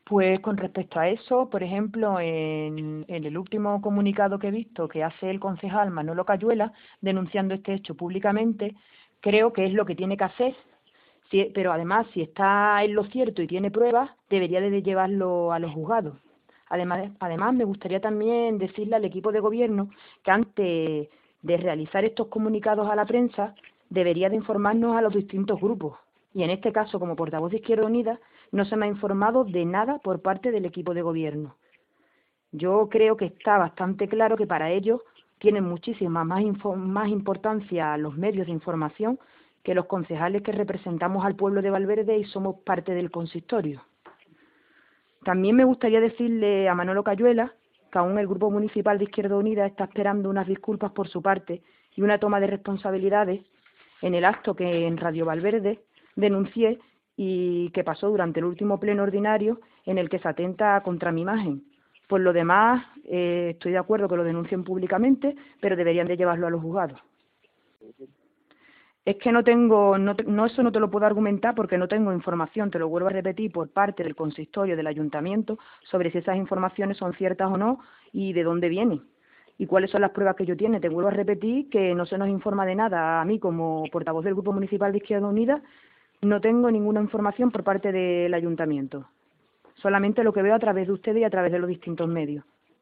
Pues con respecto a eso, por ejemplo, en el último comunicado que he visto que hace el concejal Manolo Cayuela denunciando este hecho públicamente, creo que es lo que tiene que hacer, pero además si está en lo cierto y tiene pruebas, debería de llevarlo a los juzgados. Además, me gustaría también decirle al equipo de gobierno que antes de realizar estos comunicados a la prensa, debería de informarnos a los distintos grupos. Y en este caso, como portavoz de Izquierda Unida, no se me ha informado de nada por parte del equipo de gobierno. Yo creo que está bastante claro que para ellos tienen muchísima más importancia los medios de información que los concejales que representamos al pueblo de Valverde y somos parte del consistorio. También me gustaría decirle a Manolo Cayuela que aún el Grupo Municipal de Izquierda Unida está esperando unas disculpas por su parte y una toma de responsabilidades en el acto que en Radio Valverde denuncié y que pasó durante el último pleno ordinario en el que se atenta contra mi imagen. Por lo demás, estoy de acuerdo que lo denuncien públicamente, pero deberían de llevarlo a los juzgados. Es que no tengo, eso no te lo puedo argumentar porque no tengo información, te lo vuelvo a repetir, por parte del consistorio del ayuntamiento sobre si esas informaciones son ciertas o no y de dónde vienen y cuáles son las pruebas que ellos tienen. Te vuelvo a repetir que no se nos informa de nada. A mí, como portavoz del Grupo Municipal de Izquierda Unida, no tengo ninguna información por parte del ayuntamiento. Solamente lo que veo a través de ustedes y a través de los distintos medios.